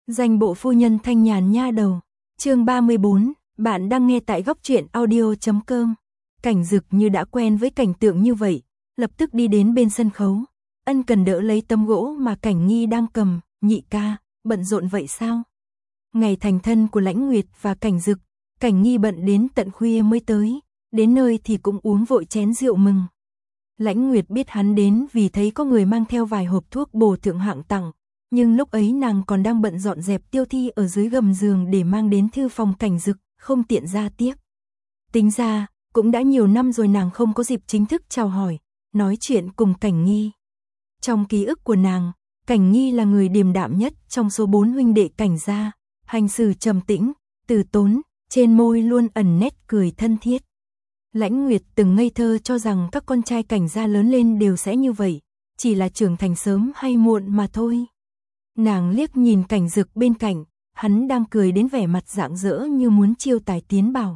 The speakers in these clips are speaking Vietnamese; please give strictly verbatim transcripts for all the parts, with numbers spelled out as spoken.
Danh bộ phu nhân thanh nhàn nha đầu. Chương ba mươi bốn, bạn đang nghe tại góc truyện audio chấm com. Cảnh Dực như đã quen với cảnh tượng như vậy, lập tức đi đến bên sân khấu, ân cần đỡ lấy tấm gỗ mà Cảnh Nghi đang cầm. Nhị ca, bận rộn vậy sao? Ngày thành thân của Lãnh Nguyệt và Cảnh Dực, Cảnh Nghi bận đến tận khuya mới tới, đến nơi thì cũng uống vội chén rượu mừng. Lãnh Nguyệt biết hắn đến vì thấy có người mang theo vài hộp thuốc bổ thượng hạng tặng, nhưng lúc ấy nàng còn đang bận dọn dẹp tiêu thi ở dưới gầm giường để mang đến thư phòng Cảnh Dực, không tiện ra tiếp. Tính ra, cũng đã nhiều năm rồi nàng không có dịp chính thức chào hỏi, nói chuyện cùng Cảnh Nghi. Trong ký ức của nàng, Cảnh Nghi là người điềm đạm nhất trong số bốn huynh đệ Cảnh gia, hành xử trầm tĩnh, từ tốn, trên môi luôn ẩn nét cười thân thiết. Lãnh Nguyệt từng ngây thơ cho rằng các con trai Cảnh gia lớn lên đều sẽ như vậy, chỉ là trưởng thành sớm hay muộn mà thôi. Nàng liếc nhìn Cảnh Dực bên cạnh, hắn đang cười đến vẻ mặt rạng rỡ như muốn chiêu tài tiến bảo.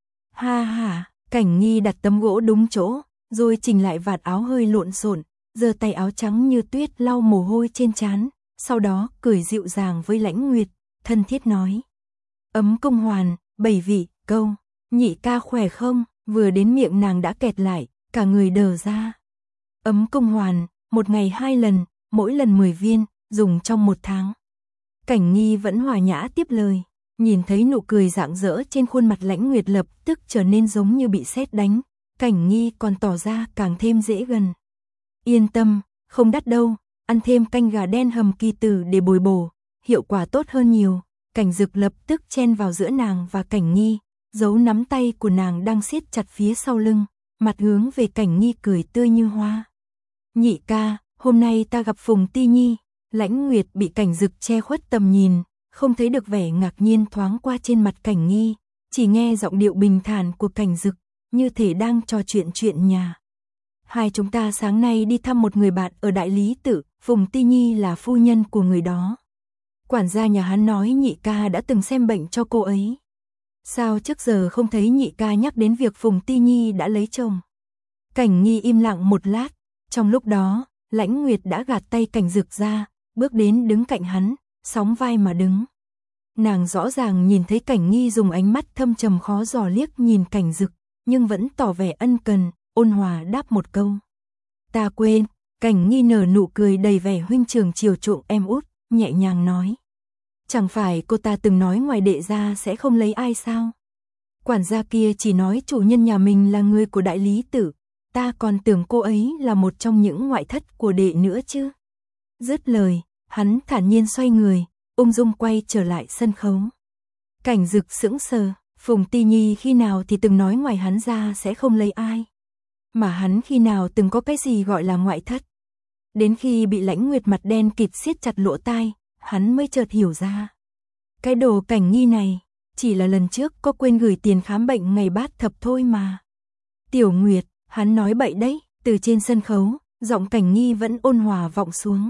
Ha ha, Cảnh Nghi đặt tấm gỗ đúng chỗ, rồi chỉnh lại vạt áo hơi lộn xộn, giơ tay áo trắng như tuyết lau mồ hôi trên trán, sau đó cười dịu dàng với Lãnh Nguyệt, thân thiết nói: "Ấm công hoàn, bảy vị, câu, nhị ca khỏe không?" Vừa đến miệng nàng đã kẹt lại, cả người đờ ra. Ấm công hoàn, một ngày hai lần, mỗi lần mười viên, dùng trong một tháng. Cảnh Nghi vẫn hòa nhã tiếp lời, nhìn thấy nụ cười rạng rỡ trên khuôn mặt Lãnh Nguyệt lập tức trở nên giống như bị sét đánh. Cảnh Nghi còn tỏ ra càng thêm dễ gần. Yên tâm, không đắt đâu, ăn thêm canh gà đen hầm kỳ tử để bồi bổ, hiệu quả tốt hơn nhiều. Cảnh Dực lập tức chen vào giữa nàng và Cảnh Nghi, giấu nắm tay của nàng đang siết chặt phía sau lưng, mặt hướng về Cảnh Nghi cười tươi như hoa. Nhị ca, hôm nay ta gặp Phùng Ti Nhi. Lãnh Nguyệt bị Cảnh Dực che khuất tầm nhìn, không thấy được vẻ ngạc nhiên thoáng qua trên mặt Cảnh Nghi, chỉ nghe giọng điệu bình thản của Cảnh Dực, như thể đang trò chuyện chuyện nhà. Hai chúng ta sáng nay đi thăm một người bạn ở Đại Lý Tự, Phùng Ti Nhi là phu nhân của người đó. Quản gia nhà hắn nói nhị ca đã từng xem bệnh cho cô ấy. Sao trước giờ không thấy nhị ca nhắc đến việc Phùng Ti Nhi đã lấy chồng? Cảnh Nghi im lặng một lát, trong lúc đó, Lãnh Nguyệt đã gạt tay Cảnh Dực ra, bước đến đứng cạnh hắn, sóng vai mà đứng. Nàng rõ ràng nhìn thấy Cảnh Nghi dùng ánh mắt thâm trầm khó dò liếc nhìn Cảnh Dực, nhưng vẫn tỏ vẻ ân cần, ôn hòa đáp một câu. Ta quên. Cảnh Nghi nở nụ cười đầy vẻ huynh trưởng chiều chuộng em út, nhẹ nhàng nói. Chẳng phải cô ta từng nói ngoài đệ gia sẽ không lấy ai sao? Quản gia kia chỉ nói chủ nhân nhà mình là người của Đại Lý Tự, ta còn tưởng cô ấy là một trong những ngoại thất của đệ nữa chứ. Dứt lời, hắn thản nhiên xoay người, ung dung quay trở lại sân khấu. Cảnh Dực sững sờ, Phùng Ti Nhi khi nào thì từng nói ngoài hắn ra sẽ không lấy ai. Mà hắn khi nào từng có cái gì gọi là ngoại thất. Đến khi bị Lãnh Nguyệt mặt đen kịt siết chặt lỗ tai, hắn mới chợt hiểu ra. Cái đồ Cảnh Nghi này, chỉ là lần trước có quên gửi tiền khám bệnh ngày bát thập thôi mà. Tiểu Nguyệt, hắn nói bậy đấy. Từ trên sân khấu, giọng Cảnh Nghi vẫn ôn hòa vọng xuống.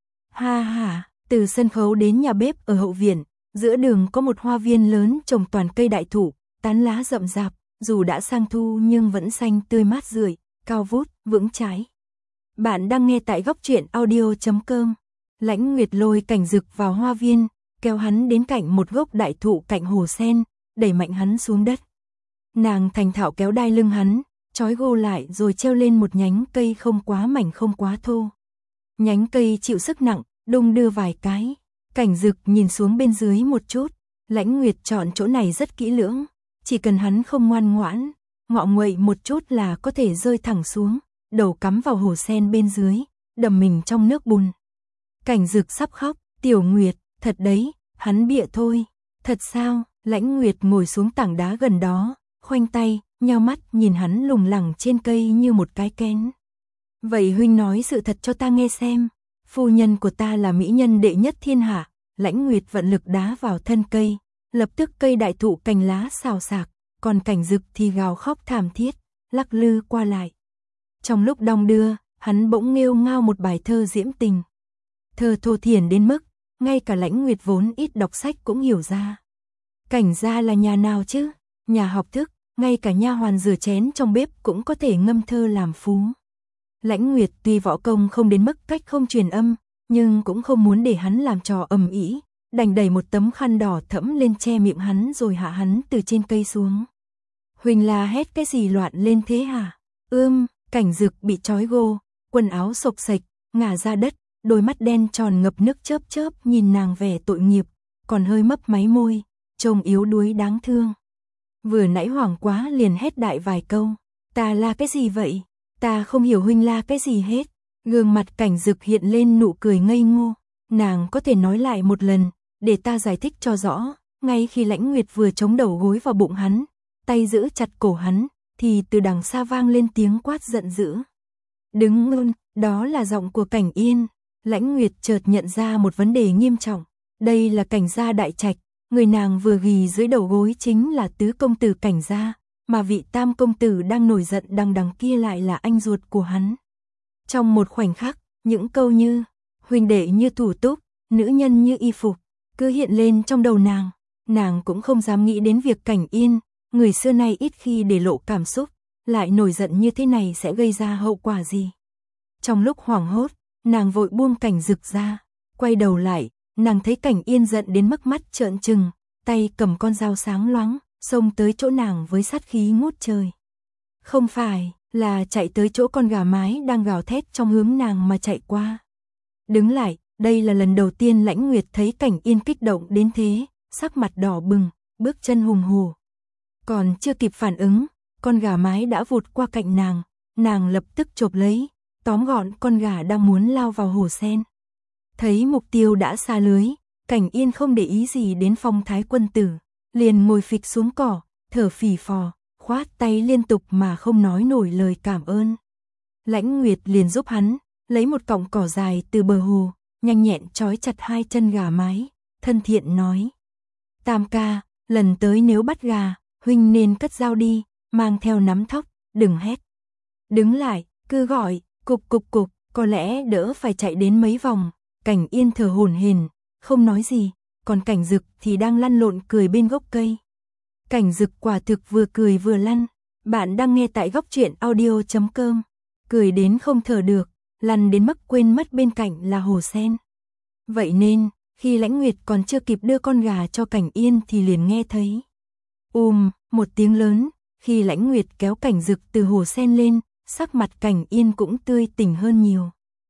Ha ha, từ sân khấu đến nhà bếp ở hậu viện, giữa đường có một hoa viên lớn trồng toàn cây đại thụ, tán lá rậm rạp, dù đã sang thu nhưng vẫn xanh tươi mát rượi, cao vút, vững chãi. Bạn đang nghe tại góc truyện audio chấm com. Lãnh Nguyệt lôi Cảnh Dực vào hoa viên, kéo hắn đến cạnh một gốc đại thụ cạnh hồ sen, đẩy mạnh hắn xuống đất. Nàng thành thạo kéo đai lưng hắn, trói gô lại rồi treo lên một nhánh cây không quá mảnh không quá thô. Nhánh cây chịu sức nặng, đung đưa vài cái. Cảnh Dực nhìn xuống bên dưới một chút, Lãnh Nguyệt chọn chỗ này rất kỹ lưỡng, chỉ cần hắn không ngoan ngoãn, ngọ nguậy một chút là có thể rơi thẳng xuống, đầu cắm vào hồ sen bên dưới, đầm mình trong nước bùn. Cảnh Dực sắp khóc, Tiểu Nguyệt, thật đấy, hắn bịa thôi. Thật sao? Lãnh Nguyệt ngồi xuống tảng đá gần đó, khoanh tay, nheo mắt nhìn hắn lủng lẳng trên cây như một cái kén. Vậy huynh nói sự thật cho ta nghe xem. Phu nhân của ta là mỹ nhân đệ nhất thiên hạ. Lãnh Nguyệt vận lực đá vào thân cây, lập tức cây đại thụ cành lá xào xạc, còn Cảnh Dực thì gào khóc thảm thiết, lắc lư qua lại. Trong lúc đong đưa, hắn bỗng nghêu ngao một bài thơ diễm tình. Thơ thô thiển đến mức, ngay cả Lãnh Nguyệt vốn ít đọc sách cũng hiểu ra. Cảnh gia là nhà nào chứ? Nhà học thức, ngay cả nha hoàn rửa chén trong bếp cũng có thể ngâm thơ làm phú. Lãnh Nguyệt tuy võ công không đến mức cách không truyền âm, nhưng cũng không muốn để hắn làm trò ầm ĩ, đành đẩy một tấm khăn đỏ thẫm lên che miệng hắn rồi hạ hắn từ trên cây xuống. Huỳnh la hét cái gì loạn lên thế hả? Ưm, Cảnh Dực bị trói gô, quần áo xộc xệch, ngả ra đất, đôi mắt đen tròn ngập nước chớp chớp nhìn nàng vẻ tội nghiệp, còn hơi mấp máy môi, trông yếu đuối đáng thương. Vừa nãy hoảng quá liền hét đại vài câu, ta la cái gì vậy? Ta không hiểu huynh la cái gì hết. Gương mặt Cảnh Dực hiện lên nụ cười ngây ngô, nàng có thể nói lại một lần, để ta giải thích cho rõ. Ngay khi Lãnh Nguyệt vừa chống đầu gối vào bụng hắn, tay giữ chặt cổ hắn, thì từ đằng xa vang lên tiếng quát giận dữ. Đứng ngưng, đó là giọng của Cảnh Yên. Lãnh Nguyệt chợt nhận ra một vấn đề nghiêm trọng, đây là Cảnh gia đại trạch, người nàng vừa ghì dưới đầu gối chính là tứ công tử Cảnh gia, mà vị tam công tử đang nổi giận đằng đằng kia lại là anh ruột của hắn. Trong một khoảnh khắc, những câu như huynh đệ như thủ túc, nữ nhân như y phục cứ hiện lên trong đầu nàng. Nàng cũng không dám nghĩ đến việc Cảnh Yên, người xưa nay ít khi để lộ cảm xúc, lại nổi giận như thế này sẽ gây ra hậu quả gì. Trong lúc hoảng hốt, nàng vội buông Cảnh Dực ra, quay đầu lại, nàng thấy Cảnh Yên giận đến mức mắt trợn trừng, tay cầm con dao sáng loáng, xông tới chỗ nàng với sát khí ngút trời. Không phải là chạy tới chỗ con gà mái đang gào thét trong hướng nàng mà chạy qua. Đứng lại, đây là lần đầu tiên Lãnh Nguyệt thấy Cảnh Yên kích động đến thế, sắc mặt đỏ bừng, bước chân hùng hổ. Còn chưa kịp phản ứng, con gà mái đã vụt qua cạnh nàng, nàng lập tức chộp lấy, tóm gọn con gà đang muốn lao vào hồ sen. Thấy mục tiêu đã xa lưới, Cảnh Yên không để ý gì đến phong thái quân tử, liền ngồi phịch xuống cỏ, thở phì phò, khoát tay liên tục mà không nói nổi lời cảm ơn. Lãnh Nguyệt liền giúp hắn, lấy một cọng cỏ dài từ bờ hồ, nhanh nhẹn trói chặt hai chân gà mái, thân thiện nói. Tam ca, lần tới nếu bắt gà, huynh nên cất dao đi, mang theo nắm thóc, đừng hét. Đứng lại, cứ gọi, cục cục cục, có lẽ đỡ phải chạy đến mấy vòng. Cảnh Yên thở hổn hển, không nói gì, còn Cảnh Dực thì đang lăn lộn cười bên gốc cây. Cảnh Dực quả thực vừa cười vừa lăn. Bạn đang nghe tại góc truyện audio chấm com. Cười đến không thở được, lăn đến mức quên mất bên cạnh là hồ sen. Vậy nên, khi Lãnh Nguyệt còn chưa kịp đưa con gà cho Cảnh Yên thì liền nghe thấy ùm, một tiếng lớn. Khi Lãnh Nguyệt kéo Cảnh Dực từ hồ sen lên, sắc mặt Cảnh Yên cũng tươi tỉnh hơn nhiều.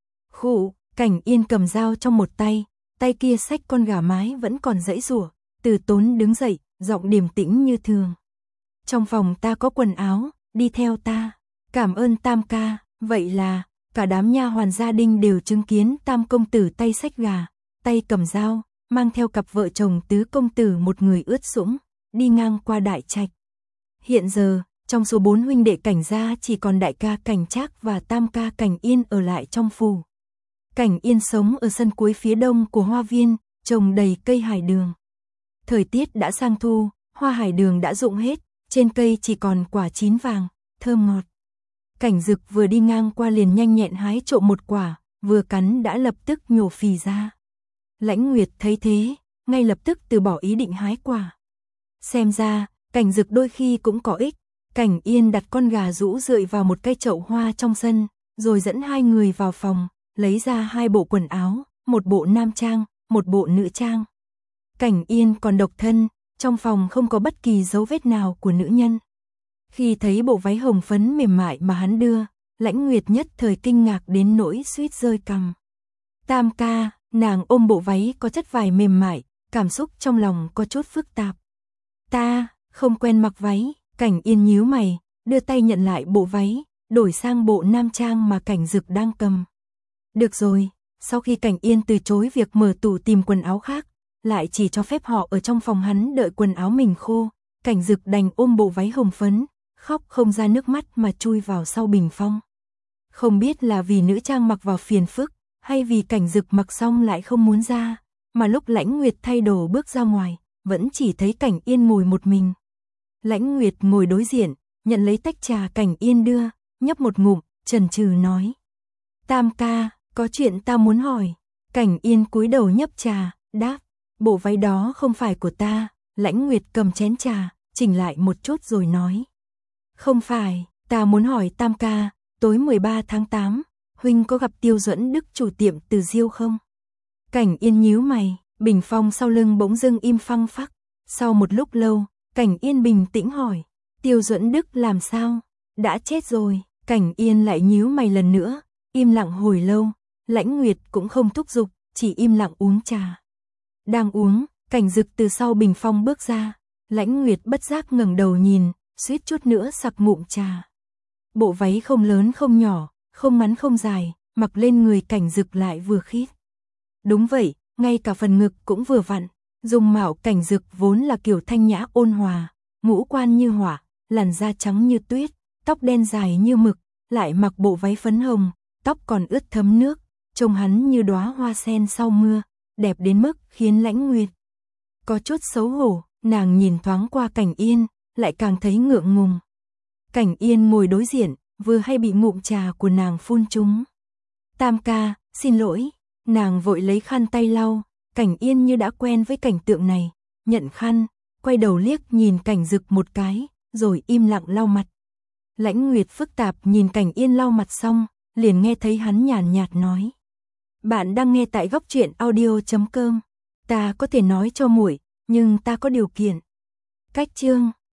Khụ, Cảnh Yên cầm dao trong một tay, tay kia xách con gà mái vẫn còn giãy giụa, Từ Tốn đứng dậy, giọng điềm tĩnh như thường. Trong phòng ta có quần áo, đi theo ta. Cảm ơn Tam ca. Vậy là cả đám nha hoàn gia đình đều chứng kiến Tam công tử tay xách gà, tay cầm dao, mang theo cặp vợ chồng tứ công tử một người ướt sũng, đi ngang qua đại trạch. Hiện giờ, trong số bốn huynh đệ Cảnh gia chỉ còn đại ca Cảnh Trác và tam ca Cảnh Yên ở lại trong phủ. Cảnh Yên sống ở sân cuối phía đông của hoa viên, trồng đầy cây hải đường. Thời tiết đã sang thu, hoa hải đường đã rụng hết, trên cây chỉ còn quả chín vàng, thơm ngọt. Cảnh Dực vừa đi ngang qua liền nhanh nhẹn hái trộm một quả, vừa cắn đã lập tức nhổ phì ra. Lãnh Nguyệt thấy thế, ngay lập tức từ bỏ ý định hái quả. Xem ra, Cảnh Dực đôi khi cũng có ích. Cảnh Yên đặt con gà rũ rượi vào một cây chậu hoa trong sân, rồi dẫn hai người vào phòng, lấy ra hai bộ quần áo, một bộ nam trang, một bộ nữ trang. Cảnh Yên còn độc thân, trong phòng không có bất kỳ dấu vết nào của nữ nhân. Khi thấy bộ váy hồng phấn mềm mại mà hắn đưa, Lãnh Nguyệt nhất thời kinh ngạc đến nỗi suýt rơi cằm. Tam ca, nàng ôm bộ váy có chất vải mềm mại, cảm xúc trong lòng có chút phức tạp. Ta, không quen mặc váy. Cảnh Yên nhíu mày, đưa tay nhận lại bộ váy, đổi sang bộ nam trang mà Cảnh Dực đang cầm. Được rồi, sau khi Cảnh Yên từ chối việc mở tủ tìm quần áo khác, lại chỉ cho phép họ ở trong phòng hắn đợi quần áo mình khô, Cảnh Dực đành ôm bộ váy hồng phấn, khóc không ra nước mắt mà chui vào sau bình phong. Không biết là vì nữ trang mặc vào phiền phức, hay vì Cảnh Dực mặc xong lại không muốn ra, mà lúc Lãnh Nguyệt thay đồ bước ra ngoài, vẫn chỉ thấy Cảnh Yên ngồi một mình. Lãnh Nguyệt ngồi đối diện, nhận lấy tách trà Cảnh Yên đưa, nhấp một ngụm, chần chừ nói. Tam ca, có chuyện ta muốn hỏi. Cảnh Yên cúi đầu nhấp trà, đáp, bộ váy đó không phải của ta. Lãnh Nguyệt cầm chén trà, chỉnh lại một chút rồi nói. Không phải, ta muốn hỏi Tam ca, tối mười ba tháng tám, huynh có gặp Tiêu Duẫn Đức chủ tiệm Từ Diêu không? Cảnh Yên nhíu mày, Bình phong sau lưng bỗng dưng im phăng phắc. Sau một lúc lâu, Cảnh Yên bình tĩnh hỏi, Tiêu Duẫn Đức làm sao? Đã chết rồi. Cảnh Yên lại nhíu mày lần nữa, im lặng hồi lâu. Lãnh Nguyệt cũng không thúc giục, chỉ im lặng uống trà. Đang uống, Cảnh Dực từ sau bình phong bước ra. Lãnh Nguyệt bất giác ngẩng đầu nhìn, suýt chút nữa sặc ngụm trà. Bộ váy không lớn không nhỏ, không ngắn không dài, mặc lên người Cảnh Dực lại vừa khít. Đúng vậy, ngay cả phần ngực cũng vừa vặn. Dung mạo Cảnh Dực vốn là kiểu thanh nhã ôn hòa, ngũ quan như hỏa, làn da trắng như tuyết, tóc đen dài như mực, lại mặc bộ váy phấn hồng, tóc còn ướt thấm nước, trông hắn như đóa hoa sen sau mưa, đẹp đến mức khiến Lãnh Nguyệt có chút xấu hổ. Nàng nhìn thoáng qua Cảnh Yên, lại càng thấy ngượng ngùng. Cảnh Yên ngồi đối diện, vừa hay bị ngụm trà của nàng phun trúng. Tam ca, xin lỗi. Nàng vội lấy khăn tay lau. Cảnh Yên như đã quen với cảnh tượng này, nhận khăn, quay đầu liếc nhìn Cảnh Dực một cái, rồi im lặng lau mặt. Lãnh Nguyệt phức tạp nhìn Cảnh Yên lau mặt xong, liền nghe thấy hắn nhàn nhạt nói. Bạn đang nghe tại góc truyện audio chấm com. Ta có thể nói cho muội, nhưng ta có điều kiện. Cách chương